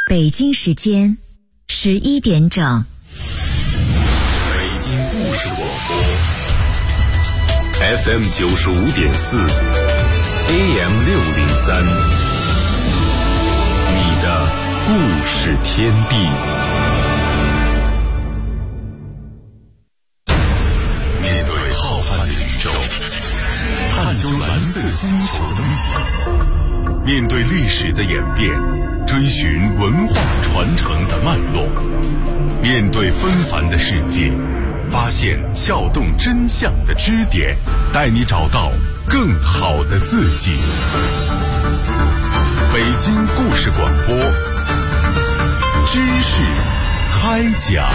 北京时间11点整。 北京故事广播 FM 95.4 AM 603，你的故事天地。面对浩瀚的宇宙，探究蓝色星球的密码，面对历史的演变，追寻文化传承的脉络，面对纷繁的世界，发现撬动真相的支点，带你找到更好的自己。北京故事广播，知识开讲。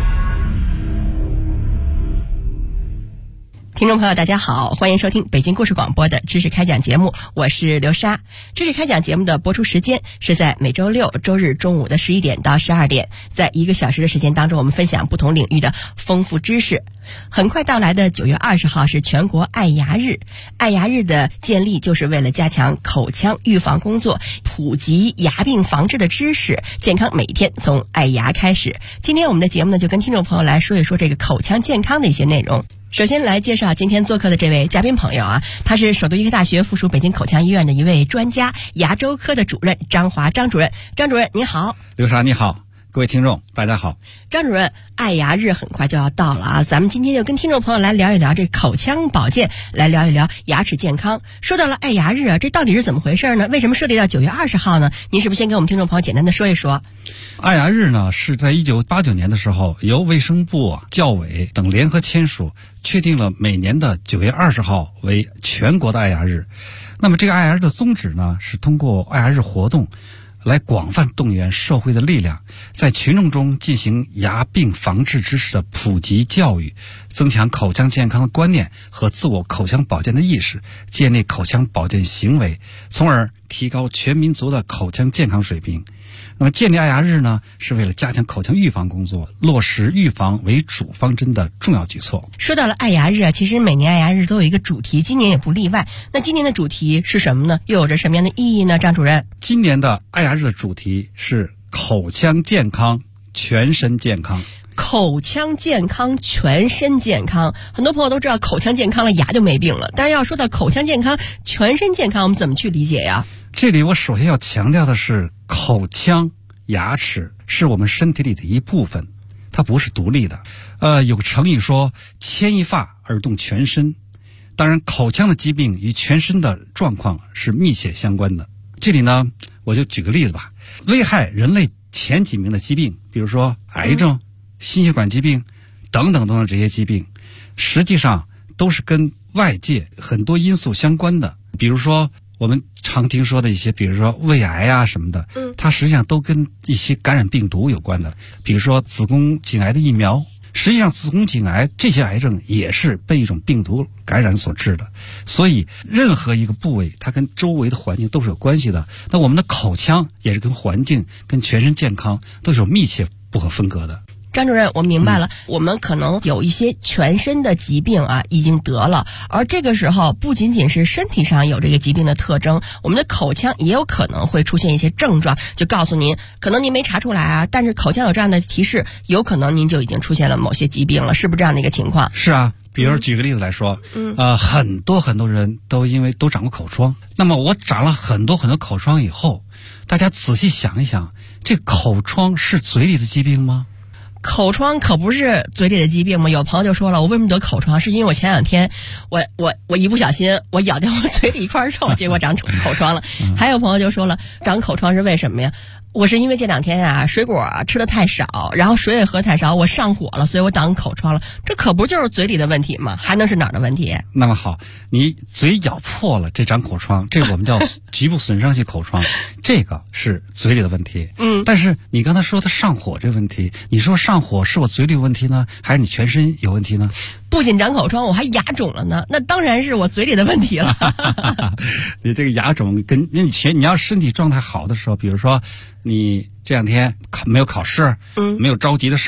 听众朋友大家好，欢迎收听北京故事广播的知识开讲节目，我是刘莎。知识开讲节目的播出时间是在每周六周日中午的11点到12点，在1个小时的时间当中，我们分享不同领域的丰富知识。很快到来的9月20号是全国爱牙日，爱牙日的建立就是为了加强口腔预防工作，普及牙病防治的知识，健康每一天从爱牙开始。今天我们的节目呢，就跟听众朋友来说一说这个口腔健康的一些内容。首先来介绍今天做客的这位嘉宾朋友啊，他是首都医科大学附属北京口腔医院的一位专家，牙周科的主任张华张主任。张主任您好。 刘莎你好，各位听众大家好。 张主任，爱牙日很快就要到了啊，咱们今天就跟听众朋友来聊一聊这口腔保健，来聊一聊牙齿健康。说到了爱牙日啊，这到底是怎么回事呢？为什么设立到9月20号呢？您是不是先给我们听众朋友简单的说一说？ 爱牙日呢，是在1989年的时候，由卫生部、教委等联合签署，确定了每年的9月20号为全国的爱牙日。那么这个爱牙日的宗旨呢，是通过爱牙日活动来广泛动员社会的力量，在群众中进行牙病防治知识的普及教育，增强口腔健康的观念和自我口腔保健的意识，建立口腔保健行为，从而提高全民族的口腔健康水平。那么建立爱牙日呢，是为了加强口腔预防工作，落实预防为主方针的重要举措。 说到了爱牙日啊，其实每年爱牙日都有一个主题，今年也不例外。那今年的主题是什么呢？又有着什么样的意义呢？张主任， 今年的爱牙日的主题是口腔健康，全身健康。 口腔健康，全身健康。很多朋友都知道口腔健康了，牙就没病了。但是要说到口腔健康，全身健康，我们怎么去理解呀？ 这里我首先要强调的是，口腔牙齿是我们身体里的一部分，它不是独立的。有个成语说牵一发而动全身。当然，口腔的疾病与全身的状况是密切相关的。这里呢，我就举个例子吧。危害人类前几名的疾病，比如说癌症、心血管疾病等等等等，这些疾病实际上都是跟外界很多因素相关的。比如说我们常听说的一些，比如说胃癌啊什么的，它实际上都跟一些感染病毒有关的。比如说子宫颈癌的疫苗，实际上子宫颈癌这些癌症也是被一种病毒感染所致的。所以任何一个部位它跟周围的环境都是有关系的。那我们的口腔也是跟环境跟全身健康都是有密切不可分割的。 张主任，我明白了，我们可能有一些全身的疾病啊已经得了，而这个时候不仅仅是身体上有这个疾病的特征，我们的口腔也有可能会出现一些症状，就告诉您可能您没查出来啊，但是口腔有这样的提示，有可能您就已经出现了某些疾病了，是不是这样的一个情况？ 是啊，比如举个例子来说，很多人都因为都长过口疮。那么我长了很多口疮以后，大家仔细想一想，这口疮是嘴里的疾病吗？ 口疮可不是嘴里的疾病吗？有朋友就说了，我为什么得口疮？是因为我前2天我一不小心我咬掉我嘴里一块肉，结果长口疮了。还有朋友就说了，长口疮是为什么呀？我是因为这2天啊水果吃的太少，然后水也喝太少，我上火了，所以我长口疮了。这可不就是嘴里的问题吗？还能是哪儿的问题？ 那么好，你嘴咬破了，这长口疮，这个我们叫局部损伤性口疮，这个是嘴里的问题。但是你刚才说的上火这个问题，你说上火是我嘴里有问题呢，还是你全身有问题呢？ 不仅长口疮，我还牙肿了呢，那当然是我嘴里的问题了。 你这个牙肿跟你要身体状态好的时候，比如说你这2天没有考试，没有着急的事儿，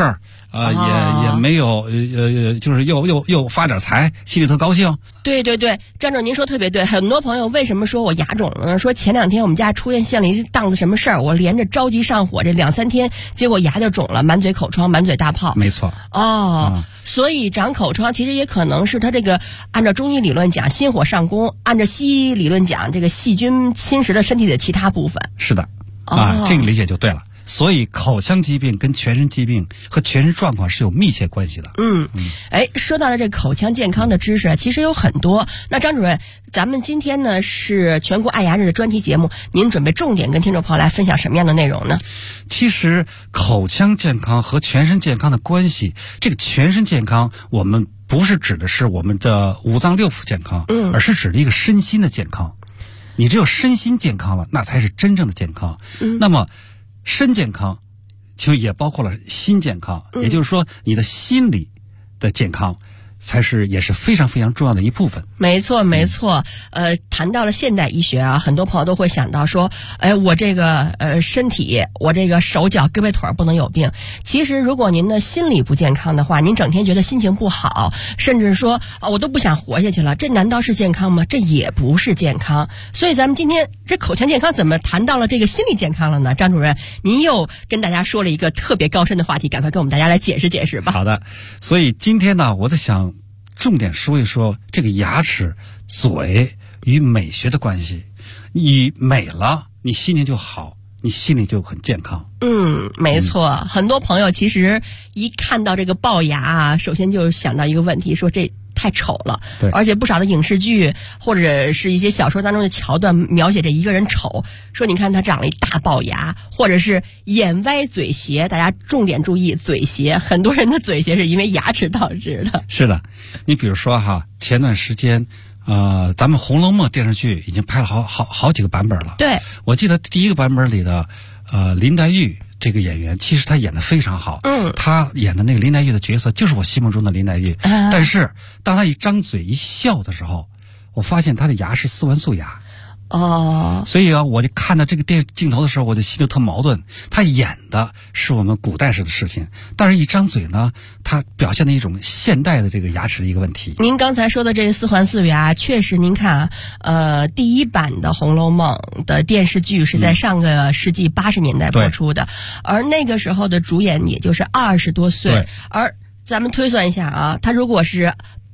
也没有就是又发点财，心里特高兴。 对对对，张总您说特别对。很多朋友为什么说我牙肿了呢？说前2天我们家出现了一档子什么事儿，我连着着急上火，这2-3天，结果牙就肿了，满嘴口疮，满嘴大泡。 没错。 所以长口疮其实也可能是他这个按照中医理论讲心火上攻，按照西医理论讲这个细菌侵蚀了身体的其他部分。 是的。这个理解就对了。所以口腔疾病跟全身疾病和全身状况是有密切关系的。 说到了这口腔健康的知识其实有很多。那张主任，咱们今天呢是全国爱牙日的专题节目，您准备重点跟听众朋友来分享什么样的内容呢？ 其实口腔健康和全身健康的关系，这个全身健康我们不是指的是我们的5脏6腑健康，而是指的一个身心的健康。你只有身心健康了，那才是真正的健康。那么身健康就也包括了心健康，也就是说你的心理的健康也是非常非常重要的一部分。 没错没错。谈到了现代医学啊，很多朋友都会想到说，我这个身体，我这个手脚胳膊腿不能有病。其实如果您的心理不健康的话，您整天觉得心情不好，甚至说我都不想活下去了，这难道是健康吗？这也不是健康。所以咱们今天这口腔健康怎么谈到了这个心理健康了呢？张主任，您又跟大家说了一个特别高深的话题，赶快跟我们大家来解释解释吧。 好的。所以今天呢，我在想重点说一说这个牙齿、嘴与美学的关系。你美了，你心情就好，你心里就很健康。 没错。很多朋友其实一看到这个龅牙啊，首先就想到一个问题，说这太丑了。 对。 而且不少的影视剧或者是一些小说当中的桥段描写这一个人丑，说你看他长了一大龅牙，或者是眼歪嘴斜。大家重点注意嘴斜，很多人的嘴斜是因为牙齿导致的。 是的。你比如说前段时间咱们《红楼梦》电视剧已经拍了好几个版本了。 对。我记得第一个版本里的林黛玉这个演员，其实她演得非常好。她演的那个林黛玉的角色就是我心目中的林黛玉。但是当她一张嘴一笑的时候，我发现她的牙是4环素牙。所以我就看到这个镜头的时候，我就心里特矛盾。他演的是我们古代时的事情，但是一张嘴呢，他表现的一种现代的这个牙齿的一个问题。 您刚才说的这个4环素牙，确实您看第一版的《红楼梦》的电视剧是在上个世纪80年代播出的，而那个时候的主演也就是20多岁。而咱们推算一下他如果是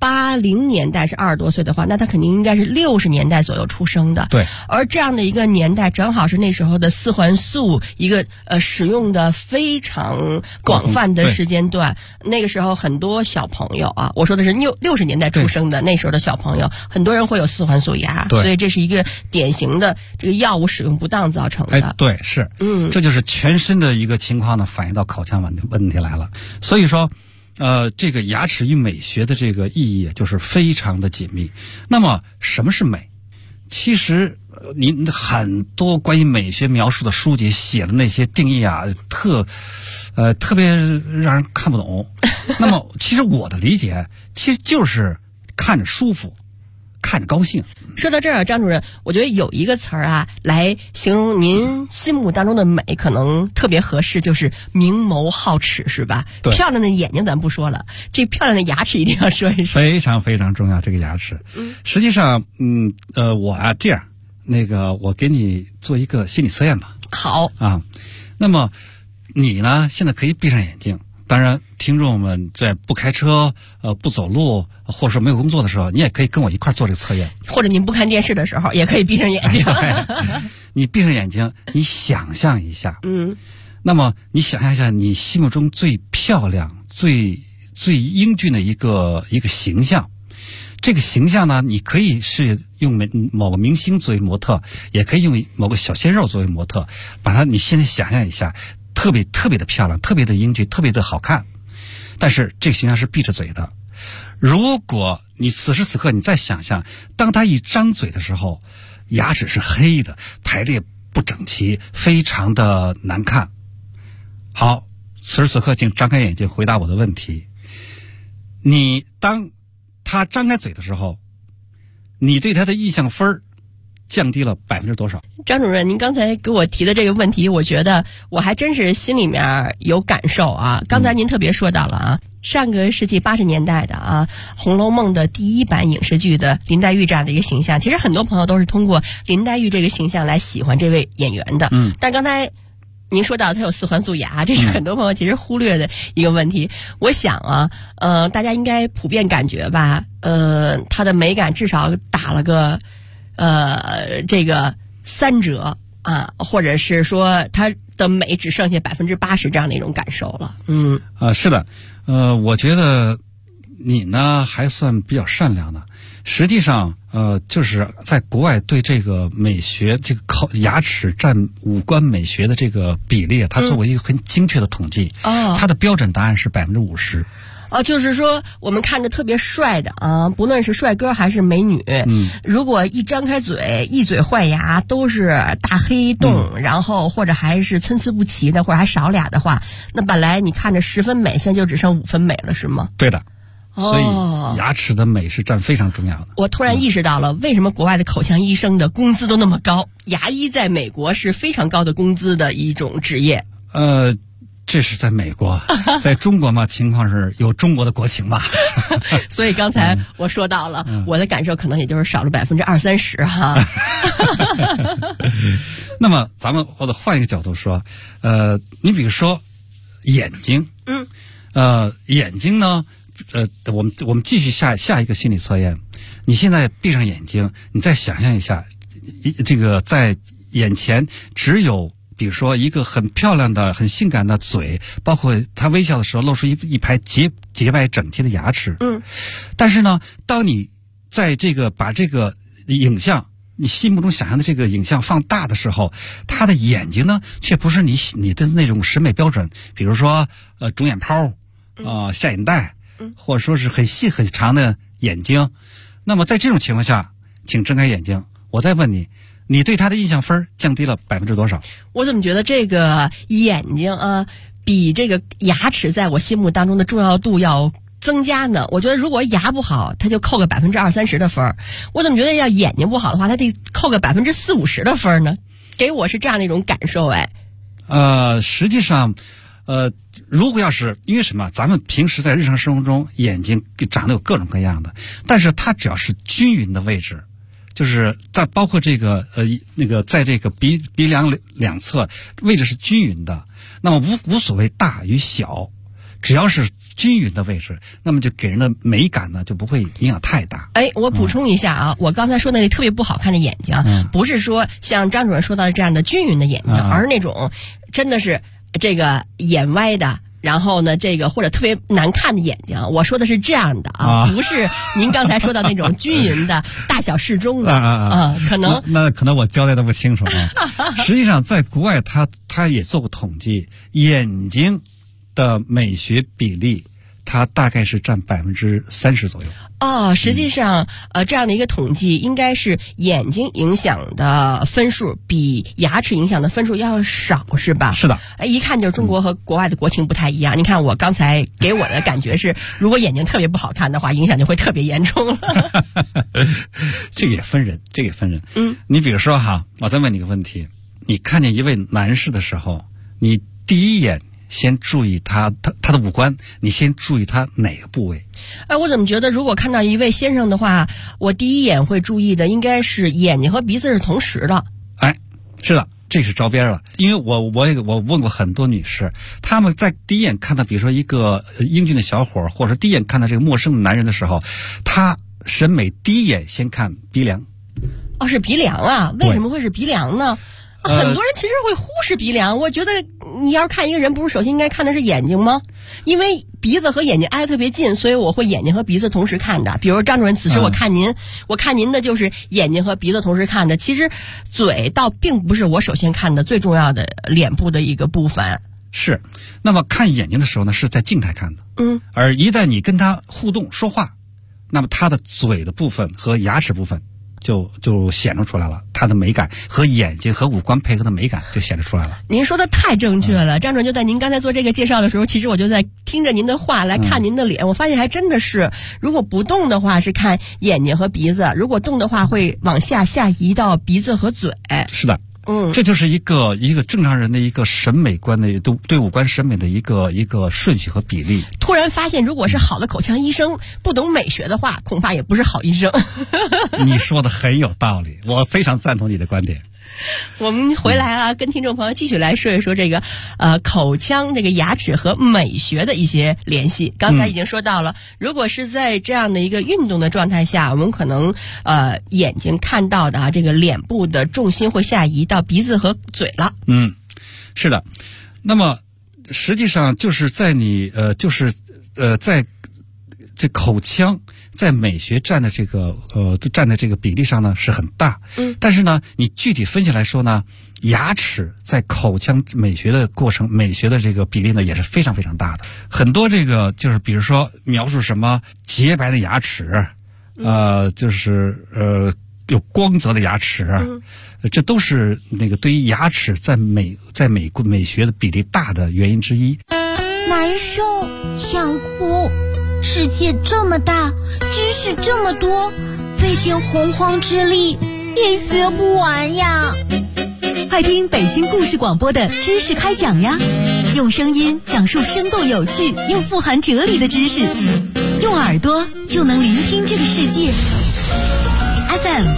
80年代是20多岁的话，那他肯定应该是60年代左右出生的。 对。 而这样的一个年代，正好是那时候的4环素一个使用的非常广泛的时间段。那个时候很多小朋友我说的是60年代出生的，那时候的小朋友，很多人会有4环素牙。所以这是一个典型的这个药物使用不当造成的。 对，是。这就是全身的一个情况呢，反映到口腔问题来了。所以说这个牙齿与美学的这个意义就是非常的紧密。那么什么是美？其实您很多关于美学描述的书籍写的那些定义特别让人看不懂。那么其实我的理解其实就是看着舒服，看着高兴。 说到这儿，张主任，我觉得有一个词儿来形容您心目当中的美，可能特别合适，就是明眸好齿，是吧？ 对。 漂亮的眼睛咱不说了，这漂亮的牙齿一定要说一说。 非常非常重要，这个牙齿。实际上，我这样，我给你做一个心理测验吧。 好。 那么你呢，现在可以闭上眼睛。当然，听众们在不开车、不走路，或者说没有工作的时候，你也可以跟我一块做这个测验。 或者您不看电视的时候，也可以闭上眼睛。 你闭上眼睛，你想象一下。那么你想象一下，你心目中最漂亮、最英俊的一个形象。这个形象呢，你可以是用某个明星作为模特，也可以用某个小鲜肉作为模特，你现在想象一下。特别特别的漂亮，特别的英俊，特别的好看，但是这个形象是闭着嘴的。如果你此时此刻你再想象，当他一张嘴的时候，牙齿是黑的，排列不整齐，非常的难看。好，此时此刻请张开眼睛回答我的问题。你当他张开嘴的时候，你对他的印象分降低了多少？ 张主任，您刚才给我提的这个问题，我觉得我还真是心里面有感受啊。刚才您特别说到了啊，上个世纪80年代的啊，《红楼梦》的第1版影视剧的林黛玉这样的一个形象，其实很多朋友都是通过林黛玉这个形象来喜欢这位演员的。但刚才您说到她有4环素牙，这是很多朋友其实忽略的一个问题。我想啊，大家应该普遍感觉吧，她的美感至少打了个这个3折啊，或者是说她的美只剩下80%这样的一种感受了。 是的，我觉得你呢还算比较善良的。实际上，就是在国外对这个美学，这个靠牙齿占五官美学的这个比例，它做过一个很精确的统计。它的标准答案是50%。 就是说我们看着特别帅的啊，不论是帅哥还是美女，如果一张开嘴，一嘴坏牙，都是大黑洞，然后或者还是参差不齐的，或者还少俩的话，那本来你看着10分美，现在就只剩5分美了，是吗？ 对的。所以牙齿的美是占非常重要的。 我突然意识到了，为什么国外的口腔医生的工资都那么高？牙医在美国是非常高的工资的一种职业。 这是在美国，在中国嘛，情况是有中国的国情吧。 所以刚才我说到了，我的感受可能也就是少了20%-30%哈。 那么或者换一个角度说，你比如说眼睛，眼睛呢，我们继续下一个心理测验。你现在闭上眼睛，你再想象一下，这个在眼前只有比如说一个很漂亮的、很性感的嘴，包括他微笑的时候露出一排洁白整齐的牙齿。但是呢，当你在这个把这个影像，你心目中想象的这个影像放大的时候，他的眼睛呢，却不是你的那种审美标准，比如说肿眼泡下眼袋，或者说是很细很长的眼睛。那么在这种情况下，请睁开眼睛，我再问你，你对他的印象分降低了多少？ 我怎么觉得这个眼睛啊，比这个牙齿在我心目当中的重要度要增加呢？我觉得如果牙不好，他就扣个20-30%的分。我怎么觉得要眼睛不好的话，他得扣个40-50%的分呢？给我是这样的一种感受。 实际上，如果要是因为什么，咱们平时在日常生活中眼睛长得有各种各样的，但是它只要是均匀的位置。就是在包括这个在这个鼻梁两侧位置是均匀的，那么无所谓大与小，只要是均匀的位置，那么就给人的美感呢就不会影响太大。 我补充一下啊，我刚才说那个特别不好看的眼睛，不是说像张主任说到的这样的均匀的眼睛，而是那种真的是这个眼歪的。然后呢，这个或者特别难看的眼睛，我说的是这样的不是您刚才说到那种均匀的、大小适中的可能那可能我交代的不清楚啊。实际上，在国外他也做过统计，眼睛的美学比例，它大概是占30%左右。 实际上这样的一个统计应该是眼睛影响的分数比牙齿影响的分数要少，是吧？是的。一看就是中国和国外的国情不太一样。你看我刚才给我的感觉是，如果眼睛特别不好看的话，影响就会特别严重了。 这个也分人。你比如说哈，我再问你个问题，你看见一位男士的时候，你第一眼先注意他的五官，你先注意他哪个部位？ 我怎么觉得如果看到一位先生的话，我第一眼会注意的应该是眼睛和鼻子是同时的。 是的，这是招边了。因为我问过很多女士，她们在第一眼看到比如说一个英俊的小伙，或者说第一眼看到这个陌生的男人的时候，她审美第一眼先看鼻梁。 是鼻梁啊？为什么会是鼻梁呢？很多人其实会忽视鼻梁。我觉得你要是看一个人，不是首先应该看的是眼睛吗？因为鼻子和眼睛挨得特别近，所以我会眼睛和鼻子同时看的。比如张主任，此时我看您的就是眼睛和鼻子同时看的。其实嘴倒并不是我首先看的最重要的脸部的一个部分。 是，那么看眼睛的时候呢，是在静态看的。而一旦你跟他互动说话，那么他的嘴的部分和牙齿部分就显露出来了，它的美感和眼睛和五官配合的美感就显示出来了。 您说的太正确了，张主任。就在您刚才做这个介绍的时候，其实我就在听着您的话来看您的脸，我发现还真的是，如果不动的话是看眼睛和鼻子，如果动的话会往下移到鼻子和嘴。 是的。这就是一个正常人的一个审美观的对五官审美的一个顺序和比例。 突然发现，如果是好的口腔医生不懂美学的话，恐怕也不是好医生。 你说的很有道理，我非常赞同你的观点。 我们回来啊，跟听众朋友继续来说一说这个口腔这个牙齿和美学的一些联系。刚才已经说到了，如果是在这样的一个运动的状态下，我们可能眼睛看到的这个脸部的重心会下移到鼻子和嘴了。 是的。那么实际上就是在你在这口腔在美学占的这个比例上呢是很大，但是呢，你具体分析来说呢，牙齿在口腔美学的这个比例呢也是非常非常大的。很多这个就是比如说描述什么洁白的牙齿，有光泽的牙齿，这都是那个对于牙齿在美学的比例大的原因之一。 难受，想哭。世界这么大，知识这么多，费尽洪荒之力也学不完呀！ 快听北京故事广播的知识开讲呀，用声音讲述生动有趣又富含哲理的知识，用耳朵就能聆听这个世界。FM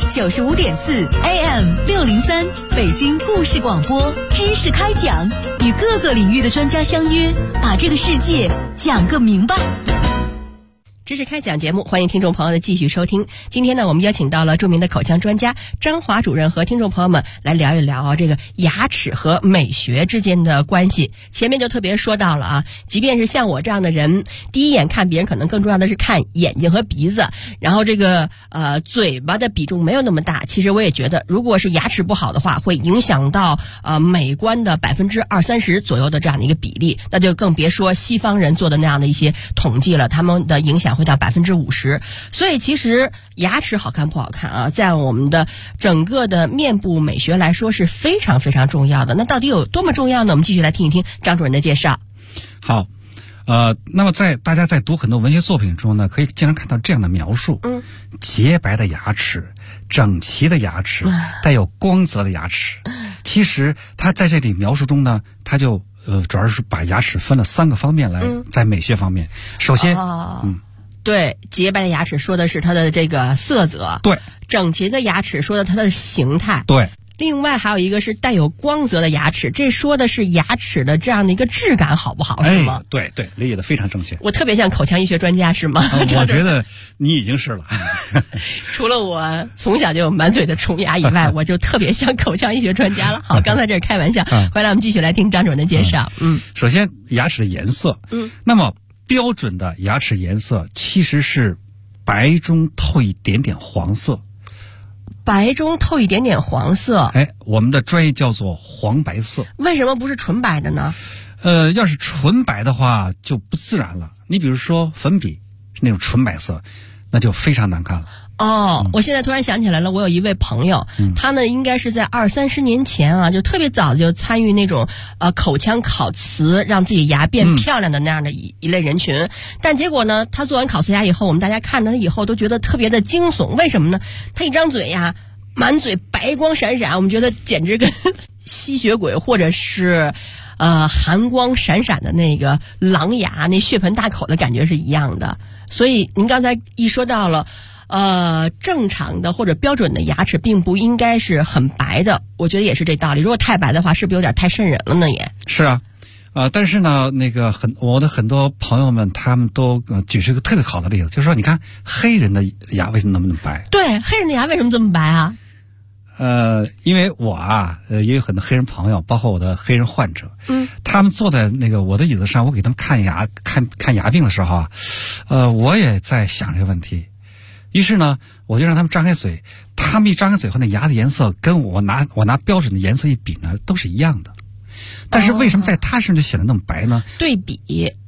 95.4 AM 603，北京故事广播知识开讲，与各个领域的专家相约，把这个世界讲个明白。 知识开讲节目，欢迎听众朋友的继续收听。今天呢，我们邀请到了著名的口腔专家张华主任和听众朋友们来聊一聊这个牙齿和美学之间的关系。前面就特别说到了啊，即便是像我这样的人，第一眼看别人可能更重要的是看眼睛和鼻子，然后这个嘴巴的比重没有那么大。其实我也觉得，如果是牙齿不好的话，会影响到美观的20-30%左右的这样的一个比例，那就更别说西方人做的那样的一些统计了，他们的影响会到50%。所以其实牙齿好看不好看啊，在我们的整个的面部美学来说是非常非常重要的。那到底有多么重要呢？我们继续来听一听张主任的介绍。 好，那么大家在读很多文学作品中呢，可以经常看到这样的描述：洁白的牙齿，整齐的牙齿，带有光泽的牙齿。其实他在这里描述中呢，他就主要是把牙齿分了3个方面来，在美学方面。首先， 对，洁白的牙齿说的是它的这个色泽， 对；整齐的牙齿说的它的形态， 对。 另外还有一个是带有光泽的牙齿，这说的是牙齿的这样的一个质感好不好，是吗？ 对，理解的非常正确。 我特别像口腔医学专家是吗？ 我觉得你已经是了。 除了我从小就有满嘴的虫牙以外，我就特别像口腔医学专家了。好，刚才这是开玩笑。回来我们继续来听张主任的介绍。 首先牙齿的颜色，那么标准的牙齿颜色其实是白中透一点点黄色。 白中透一点点黄色， 我们的专业叫做黄白色。为什么不是纯白的呢？ 要是纯白的话就不自然了。你比如说粉笔是那种纯白色，那就非常难看了。 我现在突然想起来了，我有一位朋友，他呢应该是在20-30年前啊，就特别早就参与那种口腔烤瓷，让自己牙变漂亮的那样的一类人群。但结果呢，他做完烤瓷牙以后，我们大家看到他以后都觉得特别的惊悚。为什么呢？他一张嘴呀，满嘴白光闪闪，我们觉得简直跟吸血鬼或者是寒光闪闪的那个狼牙，那血盆大口的感觉是一样的。所以您刚才一说到了正常的或者标准的牙齿并不应该是很白的，我觉得也是这道理。如果太白的话，是不是有点太瘆人了呢？也是啊，但是呢，我的很多朋友们他们都举出一个特别好的例子，就是说，你看黑人的牙为什么那么白？ 对，黑人的牙为什么这么白啊？ 因为我也有很多黑人朋友，包括我的黑人患者，他们坐在我的椅子上，我给他们看牙病的时候我也在想这个问题。于是呢，我就让他们张开嘴，他们一张开嘴后，那牙的颜色跟我拿标准的颜色一比呢，都是一样的。但是为什么在他身上就显得那么白呢？ 对比，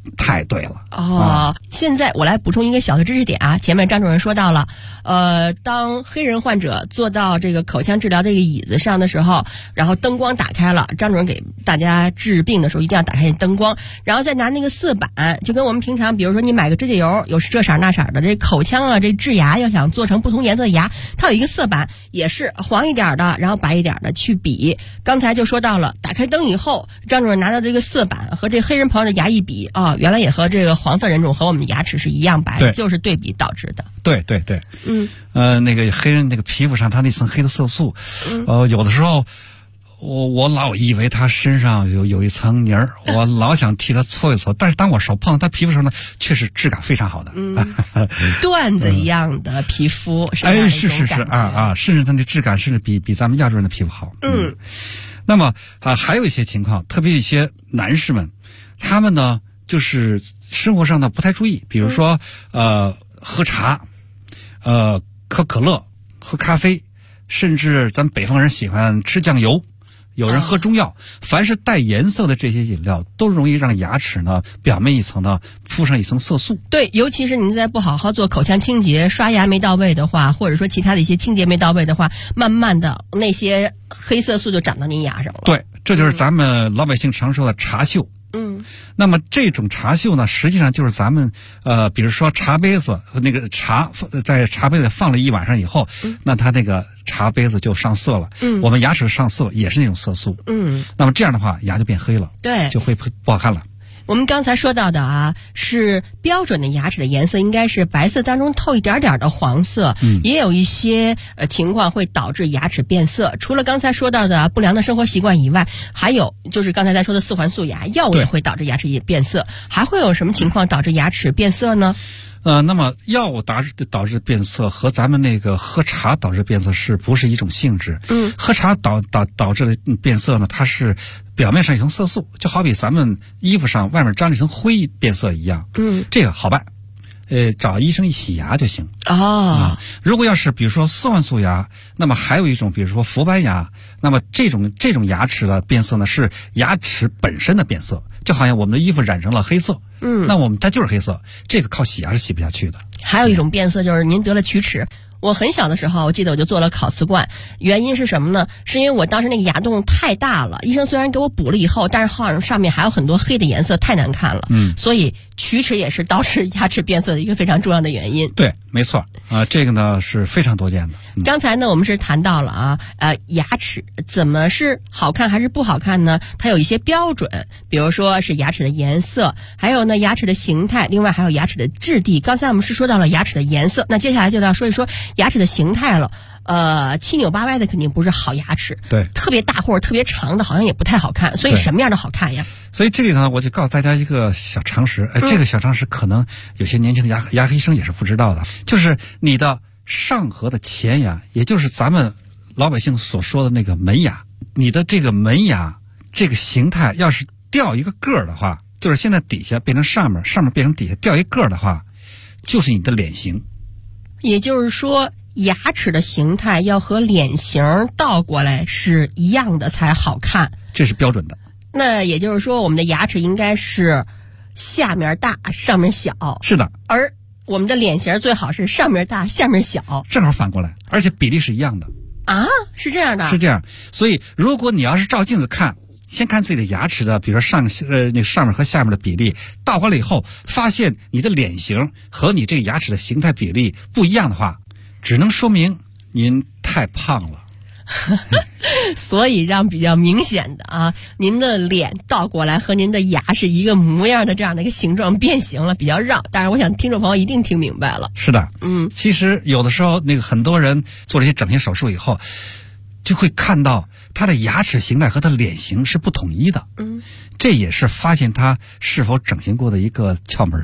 太对了。 现在我来补充一个小的知识点啊，前面张主任说到了，当黑人患者坐到这个口腔治疗这个椅子上的时候，然后灯光打开了，张主任给大家治病的时候一定要打开灯光，然后再拿那个色板，就跟我们平常比如说你买个指甲油有这色那色的，这口腔啊这治牙要想做成不同颜色的牙，它有一个色板，也是黄一点的然后白一点的去比。刚才就说到了打开灯以后，张主任拿到这个色板和这黑人朋友的牙一比原来也和这个黄色人种和我们牙齿是一样白的，就是对比导致的。 对，那个黑人那个皮肤上他那层黑的色素，有的时候我老以为他身上有一层泥儿，我老想替他搓一搓，但是当我手碰到他皮肤上呢，确实质感非常好的， 段子一样的皮肤，是甚至它的质感甚至比咱们亚洲人的皮肤好。那么还有一些情况，特别一些男士们，他们呢就是生活上呢不太注意，比如说喝茶，喝可乐，喝咖啡，甚至咱们北方人喜欢吃酱油，有人喝中药，凡是带颜色的这些饮料都容易让牙齿呢表面一层呢敷上一层色素。对， 尤其是您在不好好做口腔清洁，刷牙没到位的话，或者说其他的一些清洁没到位的话，慢慢的那些黑色素就长到您牙上了。 对，这就是咱们老百姓常说的茶锈。那么这种茶锈呢，实际上就是咱们比如说茶杯子那个茶在茶杯子放了一晚上以后，那它那个茶杯子就上色了。我们牙齿上色也是那种色素。那么这样的话牙就变黑了，对，就会不好看了。 我们刚才说到的是标准的牙齿的颜色应该是白色当中透一点点的黄色，也有一些情况会导致牙齿变色。除了刚才说到的不良的生活习惯以外，还有就是刚才在说的四环素牙，药物也会导致牙齿也变色。还会有什么情况导致牙齿变色呢？ 那么药物导致变色和咱们那个喝茶导致变色是不是一种性质？喝茶导致的变色呢，它是表面上一层色素，就好比咱们衣服上外面沾了一层灰变色一样。这个好办，找医生一洗牙就行。如果要是比如说四环素牙，那么还有一种比如说氟斑牙，那么这种牙齿的变色呢是牙齿本身的变色，就好像我们的衣服染成了黑色，那它就是黑色，这个靠洗牙是洗不下去的。 还有一种变色就是您得了龋齿。我很小的时候，我记得我就做了烤瓷冠，原因是什么呢？是因为我当时那个牙洞太大了，医生虽然给我补了以后，但是好像上面还有很多黑的颜色，太难看了。所以龋齿也是导致牙齿变色的一个非常重要的原因。 对，没错这个呢是非常多见的。 刚才呢我们是谈到了牙齿怎么是好看还是不好看呢？它有一些标准，比如说是牙齿的颜色，还有呢牙齿的形态，另外还有牙齿的质地。刚才我们是说到了牙齿的颜色，那接下来就要说一说牙齿的形态了。七扭八歪的肯定不是好牙齿， 对， 特别大或者特别长的好像也不太好看，所以什么样的好看呀？ 所以这里呢我就告诉大家一个小常识，这个小常识可能有些年轻的牙科医生也是不知道的，就是你的上颌的前牙，也就是咱们老百姓所说的那个门牙，你的这个门牙这个形态要是掉一个个儿的话，就是现在底下变成上面，上面变成底下掉一个儿的话，就是你的脸型。 也就是说牙齿的形态要和脸型倒过来是一样的才好看， 这是标准的。 那也就是说我们的牙齿应该是下面大上面小。 是的。 而我们的脸型最好是上面大下面小， 正好反过来，而且比例是一样的。 是这样的。 是这样。所以如果你要是照镜子看，先看自己的牙齿的，比如说那个上面和下面的比例，倒过来以后发现你的脸型和你这个牙齿的形态比例不一样的话，只能说明您太胖了。 所以让比较明显的您的脸倒过来和您的牙是一个模样的这样的一个形状变形了，比较绕。当然我想听众朋友一定听明白了。 是的。其实有的时候那个很多人做了一些整形手术以后，就会看到他的牙齿形态和他脸型是不统一的。这也是发现他是否整形过的一个窍门。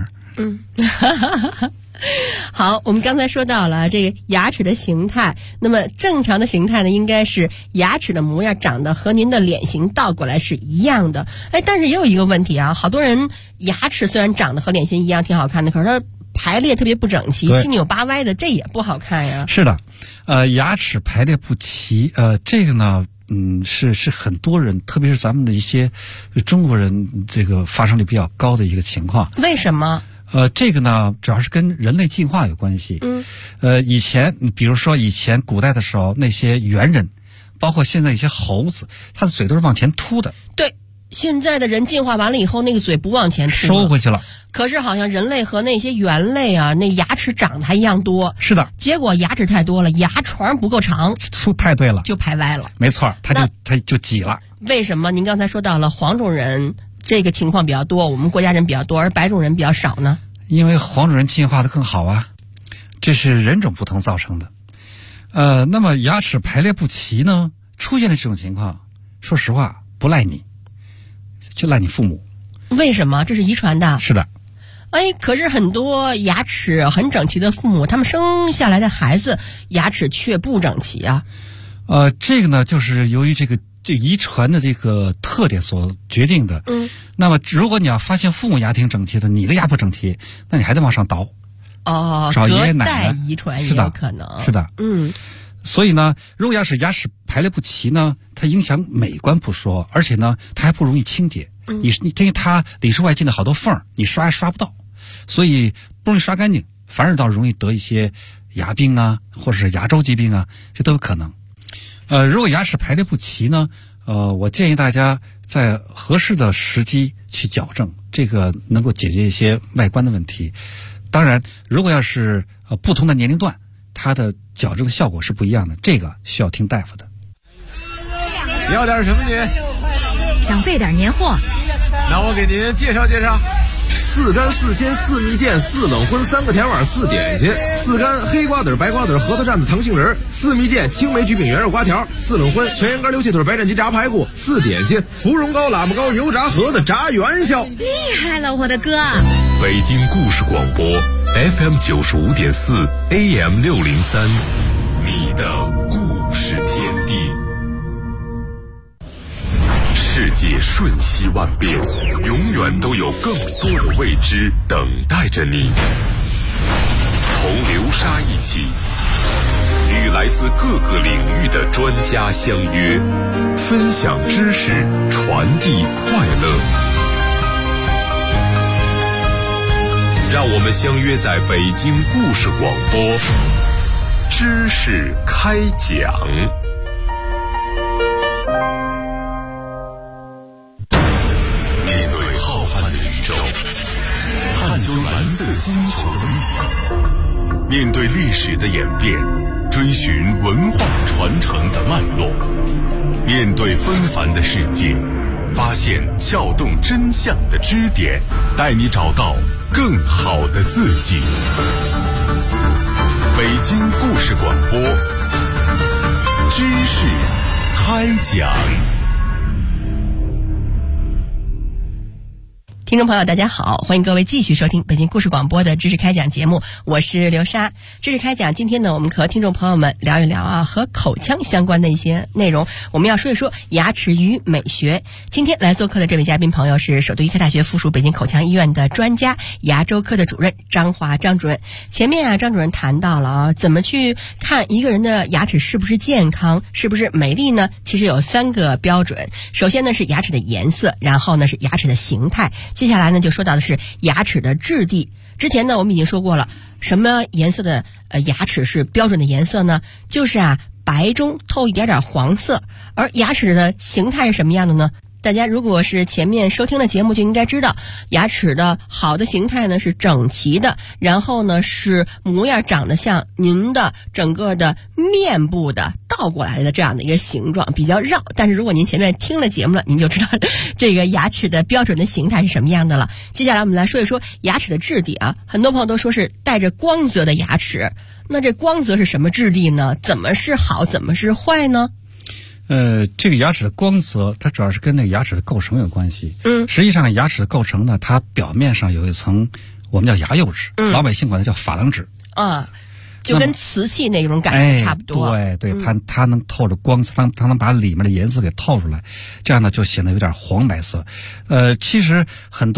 好，我们刚才说到了这个牙齿的形态，那么正常的形态呢，应该是牙齿的模样长得和您的脸型倒过来是一样的。但是也有一个问题好多人牙齿虽然长得和脸型一样挺好看的，可是它排列特别不整齐，七扭八歪的，这也不好看呀。 是的，牙齿排列不齐，这个呢是很多人，特别是咱们的一些中国人，这个发生率比较高的一个情况。 为什么？ 这个呢，主要是跟人类进化有关系。以前，比如说以前古代的时候，那些猿人，包括现在一些猴子，它的嘴都是往前凸的。 对，现在的人进化完了以后，那个嘴不往前凸， 收回去了。 可是好像人类和那些猿类啊，那牙齿长得还一样多。 是的。 结果牙齿太多了，牙床不够长， 太对了， 就排歪了。 没错，它就挤了。 为什么？您刚才说到了黄种人这个情况比较多，我们国家人比较多，而白种人比较少呢？ 因为黄种人进化的更好啊，这是人种不同造成的。那么牙齿排列不齐呢，出现了这种情况，说实话不赖你，就赖你父母。 为什么？这是遗传的。 是的。 可是很多牙齿很整齐的父母，他们生下来的孩子牙齿却不整齐啊。 这个呢，就是由于这遗传的这个特点所决定的。那么如果你要发现父母牙挺整齐的，你的牙不整齐，那你还得往上倒。找爷爷奶奶。 隔代遗传也有可能。 是的。所以呢，如果要是牙齿排列不齐呢，它影响美观不说，而且呢，它还不容易清洁。因为它里出外进的好多缝，你刷也刷不到，所以不容易刷干净，反而倒容易得一些牙病啊，或者是牙周疾病啊，这都有可能。如果牙齿排列不齐呢，我建议大家在合适的时机去矫正，这个能够解决一些外观的问题。当然，如果要是不同的年龄段，它的矫正的效果是不一样的，这个需要听大夫的。 要点什么您？ 想备点年货。 那我给您介绍介绍：4干4鲜4蜜饯4冷荤3个甜碗4点心，4干黑瓜子白瓜子核桃蘸子糖杏仁，4蜜饯青梅焗饼圆肉瓜条，4冷荤全羊肝溜气腿白斩鸡炸排骨，4点心芙蓉糕喇嘛糕油炸盒子炸元宵。 厉害了，我的哥！ 北京故事广播 FM 95.4 AM 603，你的故事天地。世界瞬息万变，永远都有更多的未知等待着你。同流沙一起，与来自各个领域的专家相约，分享知识，传递快乐。让我们相约在北京故事广播，知识开讲。探究蓝色星球的秘密，面对历史的演变，追寻文化传承的脉络，面对纷繁的世界，发现撬动真相的支点，带你找到更好的自己。北京故事广播，知识开讲。 听众朋友大家好，欢迎各位继续收听北京故事广播的知识开讲节目，我是刘莎。知识开讲今天呢，我们和听众朋友们聊一聊啊和口腔相关的一些内容，我们要说一说牙齿与美学。今天来做客的这位嘉宾朋友是首都医科大学附属北京口腔医院的专家，牙周科的主任张华张主任。前面啊张主任谈到了啊怎么去看一个人的牙齿是不是健康，是不是美丽呢？其实有3个标准。首先呢是牙齿的颜色，然后呢是牙齿的形态，接下来呢就说到的是牙齿的质地。之前呢我们已经说过了，什么颜色的牙齿是标准的颜色呢？就是啊白中透一点点黄色。而牙齿的形态是什么样的呢？大家如果是前面收听的节目就应该知道，牙齿的好的形态呢是整齐的，然后呢是模样长得像您的整个的面部的倒过来的这样的一个形状，比较绕。但是如果您前面听了节目了，您就知道这个牙齿的标准的形态是什么样的了。接下来我们来说一说牙齿的质地啊，很多朋友都说是带着光泽的牙齿，那这光泽是什么质地呢？怎么是好，怎么是坏呢？ 这个牙齿的光泽，它主要是跟那个牙齿的构成有关系。实际上牙齿的构成呢，它表面上有一层我们叫牙釉质，老百姓管它叫珐琅质啊，就跟瓷器那种感觉差不多。 对，它能透着光泽，它能把里面的颜色给透出来，这样呢就显得有点黄白色。其实很多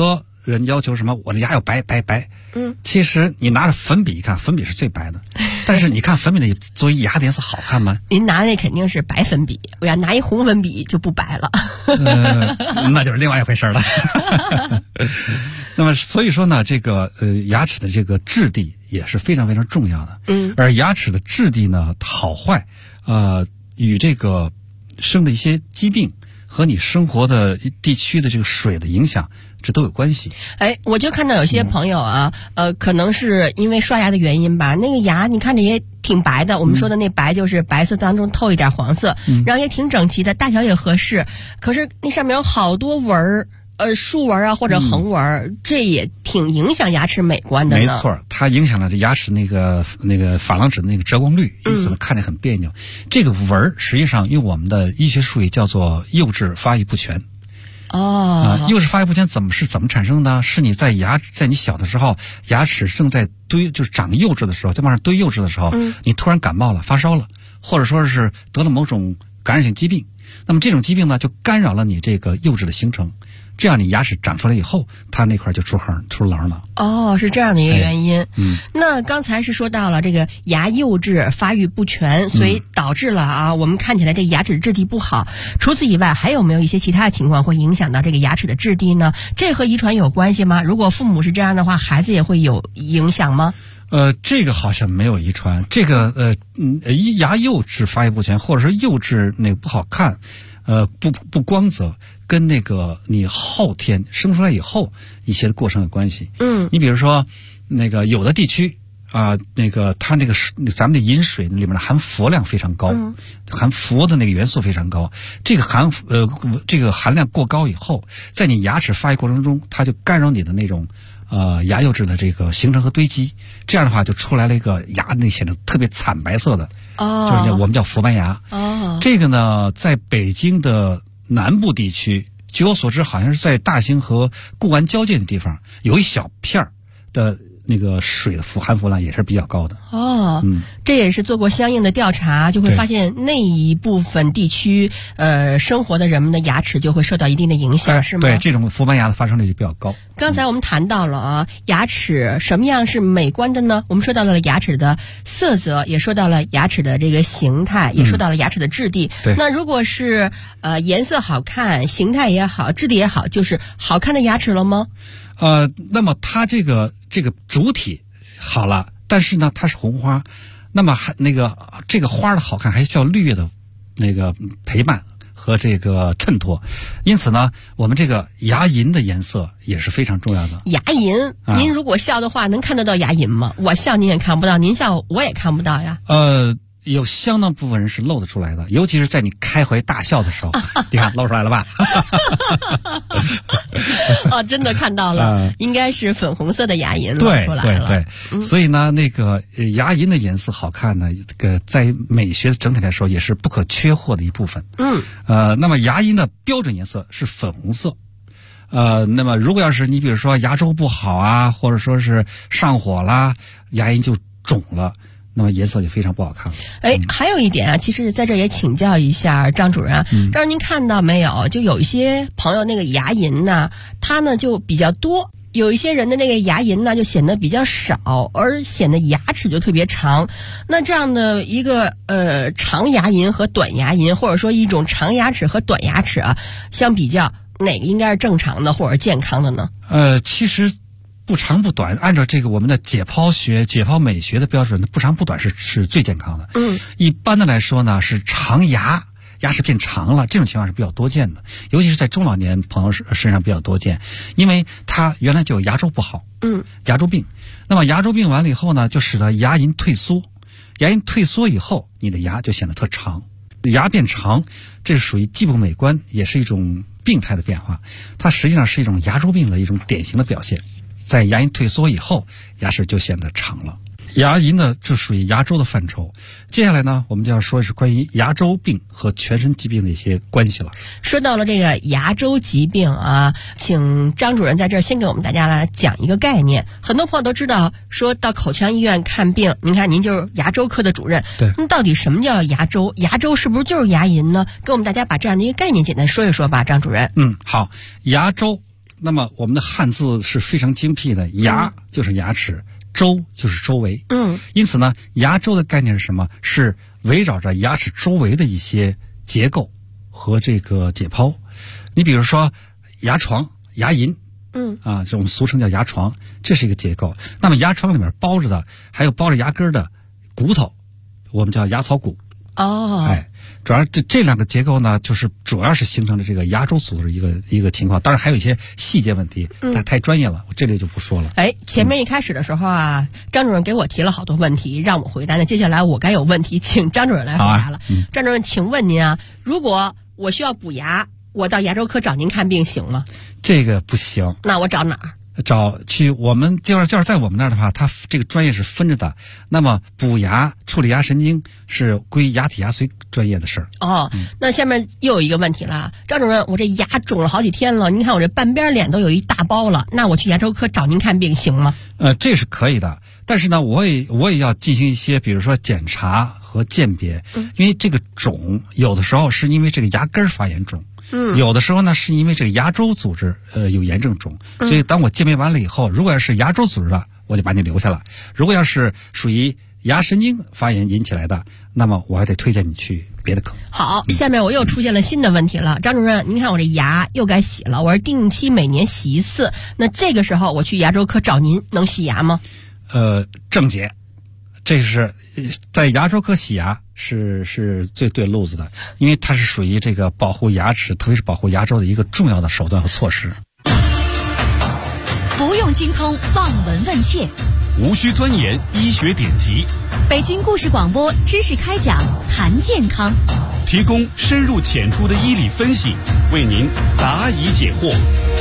人要求什么，我的牙要白，其实你拿着粉笔一看，粉笔是最白的，但是你看粉笔的作为牙的颜色好看吗？ 您拿的那肯定是白粉笔，我要拿一红粉笔就不白了。 那就是另外一回事了。那么所以说呢，这个牙齿的这个质地也是非常非常重要的。而牙齿的质地呢好坏，与这个生的一些疾病和你生活的地区的这个水的影响，这都有关系。 我就看到有些朋友啊，可能是因为刷牙的原因吧，那个牙你看着也挺白的，我们说的那白就是白色当中透一点黄色，然后也挺整齐的，大小也合适，可是那上面有好多纹儿。竖纹啊或者横纹，这也挺影响牙齿美观的呢。 没错，它影响了这牙齿那个珐琅质的那个折光率，因此呢看着很别扭。这个纹实际上用我们的医学术语叫做釉质发育不全。釉质发育不全怎么产生的？是你在你小的时候，牙齿正在就是长釉质的时候，在往上堆釉质的时候，你突然感冒了、发烧了，或者说是得了某种感染性疾病，那么这种疾病呢就干扰了你这个釉质的形成。这样你牙齿长出来以后，它那块就出棱了。是这样的一个原因。那刚才是说到了这个牙釉质发育不全，所以导致了我们看起来这个牙齿质地不好。除此以外，还有没有一些其他的情况会影响到这个牙齿的质地呢？这和遗传有关系吗？如果父母是这样的话，孩子也会有影响吗？这个好像没有遗传。这个牙釉质发育不全，或者是釉质那个不好看，不光泽，跟那个你后天生出来以后一些过程有关系。你比如说那个有的地区那个它那个咱们的饮水里面的含氟量非常高，含氟的那个元素非常高，这个含量过高以后，在你牙齿发育过程中，它就干扰你的那种牙釉质的这个形成和堆积，这样的话就出来了一个牙那显得特别惨白色的，就是我们叫氟斑牙。这个呢，在北京的南部地区，据我所知，好像是在大兴和固安交界的地方，有一小片的那个水的含氟量也是比较高的。这也是做过相应的调查，就会发现那一部分地区生活的人们的牙齿就会受到一定的影响，是吗？对，这种氟斑牙的发生率就比较高。刚才我们谈到了牙齿什么样是美观的呢？我们说到了牙齿的色泽，也说到了牙齿的这个形态，也说到了牙齿的质地。那如果是颜色好看，形态也好，质地也好，就是好看的牙齿了吗？那么它这个主体好了，但是呢它是红花，那么这个花的好看还需要绿叶的那个陪伴和这个衬托，因此呢我们这个牙龈的颜色也是非常重要的。牙龈，您如果笑的话能看得到牙龈吗？我笑您也看不到，您笑我也看不到呀。有相当部分人是露得出来的，尤其是在你开怀大笑的时候，你看露出来了吧？真的看到了，应该是粉红色的牙龈露出来了。对，所以呢，那个牙龈的颜色好看呢，这个在美学整体来说也是不可缺或的一部分。那么牙龈的标准颜色是粉红色。那么如果要是你比如说牙周不好啊，或者说是上火啦，牙龈就肿了，那么颜色就非常不好看了。还有一点其实在这也请教一下张主任，让您看到没有，就有一些朋友那个牙龈呢，它呢就比较多，有一些人的那个牙龈呢就显得比较少，而显得牙齿就特别长。那这样的一个长牙龈和短牙龈，或者说一种长牙齿和短牙齿相比较，哪个应该是正常的或者健康的呢？其实不长不短，按照这个我们的解剖美学的标准，不长不短是最健康的。一般的来说呢，是长牙齿变长了，这种情况是比较多见的，尤其是在中老年朋友身上比较多见，因为他原来就有牙周不好，牙周病。那么牙周病完了以后呢，就使得牙龈退缩，牙龈退缩以后，你的牙就显得特长，牙变长，这是属于既不美观，也是一种病态的变化，它实际上是一种牙周病的一种典型的表现。在牙龈退缩以后，牙齿就显得长了。牙龈呢，就属于牙周的范畴。接下来呢，我们就要说是关于牙周病和全身疾病的一些关系了。说到了这个牙周疾病请张主任在这儿先给我们大家来讲一个概念。很多朋友都知道，说到口腔医院看病，您看您就是牙周科的主任，对，那到底什么叫牙周？牙周是不是就是牙龈呢？给我们大家把这样的一个概念简单说一说吧，张主任。好，牙周那么我们的汉字是非常精辟的，牙就是牙齿，周就是周围。因此呢，牙周的概念是什么？是围绕着牙齿周围的一些结构和这个解剖。你比如说牙床、牙龈，这我们俗称叫牙床，这是一个结构。那么牙床里面包着的还有包着牙根的骨头，我们叫牙槽骨。主要这两个结构呢，就是主要是形成了这个牙周组织一个情况。当然还有一些细节问题，太专业了，我这里就不说了。 前面一开始的时候啊，张主任给我提了好多问题让我回答，那接下来我该有问题请张主任来回答了。张主任，请问您啊，如果我需要补牙，我到牙周科找您看病行吗？ 这个不行。 那我找哪儿？ 找去我们就是在我们那儿的话，它这个专业是分着的。那么补牙、处理牙神经是归牙体牙髓专业的事儿。 那下面又有一个问题了，张主任，我这牙肿了好几天了，您看我这半边脸都有一大包了，那我去牙周科找您看病行吗？ 这是可以的，但是呢，我也要进行一些，比如说检查和鉴别，因为这个肿有的时候是因为这个牙根发炎肿。有的时候呢，是因为这个牙周组织有炎症肿，所以当我鉴别完了以后，如果要是牙周组织的，我就把你留下了；如果要是属于牙神经发炎引起来的，那么我还得推荐你去别的科。 好，下面我又出现了新的问题了，张主任，您看我这牙又该洗了，我是定期每年洗一次，那这个时候我去牙周科找您能洗牙吗？ 正解，这是在牙周科洗牙是最对路子的，因为它是属于这个保护牙齿，特别是保护牙周的一个重要的手段和措施。 不用精通望闻问切， 无需钻研医学典籍， 北京故事广播知识开讲，谈健康， 提供深入浅出的医理分析，为您答疑解惑。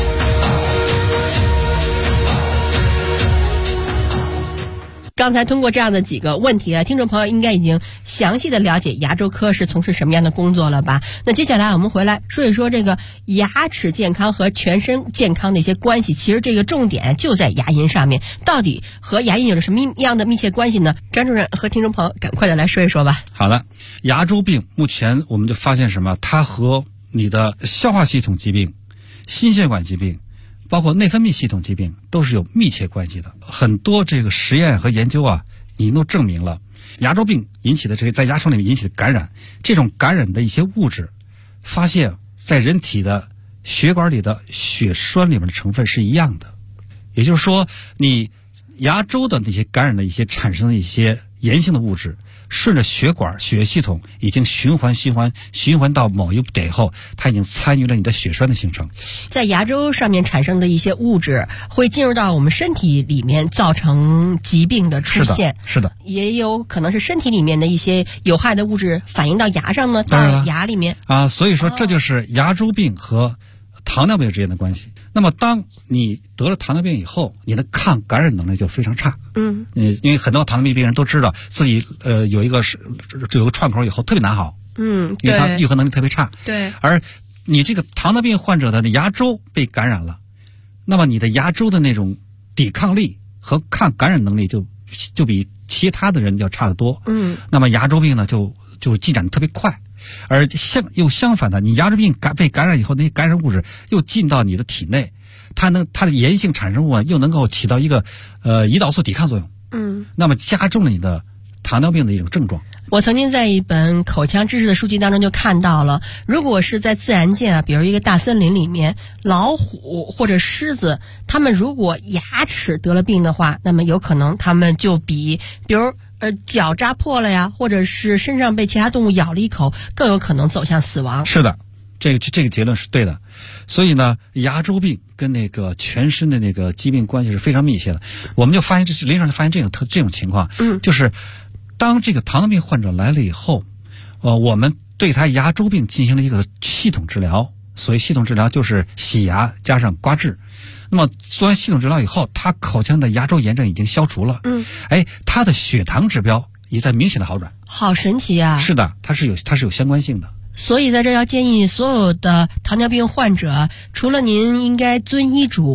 刚才通过这样的几个问题啊，听众朋友应该已经详细的了解牙周科是从事什么样的工作了吧？那接下来我们回来说一说这个牙齿健康和全身健康的一些关系。其实这个重点就在牙龈上面，到底和牙龈有着什么样的密切关系呢？张主任和听众朋友赶快的来说一说吧。 好的，牙周病目前我们就发现什么？它和你的消化系统疾病、心血管疾病包括内分泌系统疾病都是有密切关系的。很多这个实验和研究啊，已经都证明了牙周病引起的这个在牙床里面引起的感染，这种感染的一些物质，发现在人体的血管里的血栓里面的成分是一样的。也就是说，你牙周的那些感染的一些产生的一些炎性的物质，顺着血管血液系统已经循环到某一点以后，它已经参与了你的血栓的形成。 在牙周上面产生的一些物质会进入到我们身体里面，造成疾病的出现。 是的， 也有可能是身体里面的一些有害的物质反映到牙上呢，到牙里面啊。所以说这就是牙周病和糖尿病之间的关系。那么当你得了糖尿病以后，你的抗感染能力就非常差。因为很多糖尿病病人都知道自己有一个创口以后特别难好。因为他愈合能力特别差。 对。 而你这个糖尿病患者的牙周被感染了，那么你的牙周的那种抵抗力和抗感染能力就比其他的人要差得多。那么牙周病呢就进展得特别快。而相反的，你牙周病被感染以后，那些感染物质又进到你的体内，它的炎性产生物又能够起到一个胰岛素抵抗作用。那么加重了你的糖尿病的一种症状。 我曾经在一本口腔知识的书籍当中就看到了，如果是在自然界啊，比如一个大森林里面，老虎或者狮子，它们如果牙齿得了病的话，那么有可能它们就比如脚扎破了呀，或者是身上被其他动物咬了一口，更有可能走向死亡。 是的，这个结论是对的。所以呢，牙周病跟那个全身的那个疾病关系是非常密切的。我们就发现临床上发现这种情况，就是当这个糖尿病患者来了以后，我们对他牙周病进行了一个系统治疗。所谓系统治疗就是洗牙加上刮治。那么做完系统治疗以后，他口腔的牙周炎症已经消除了。他的血糖指标也在明显的好转。 好神奇啊！ 是的，它是有相关性的。 所以在这要建议所有的糖尿病患者，除了您应该遵医嘱